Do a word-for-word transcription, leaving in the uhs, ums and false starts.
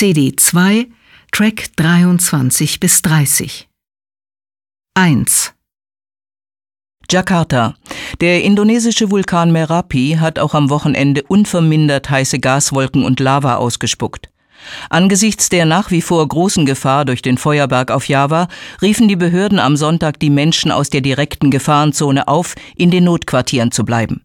C D zwei, Track dreiundzwanzig bis dreißig. eins. Jakarta. Der indonesische Vulkan Merapi hat auch am Wochenende unvermindert heiße Gaswolken und Lava ausgespuckt. Angesichts der nach wie vor großen Gefahr durch den Feuerberg auf Java riefen die Behörden am Sonntag die Menschen aus der direkten Gefahrenzone auf, in den Notquartieren zu bleiben.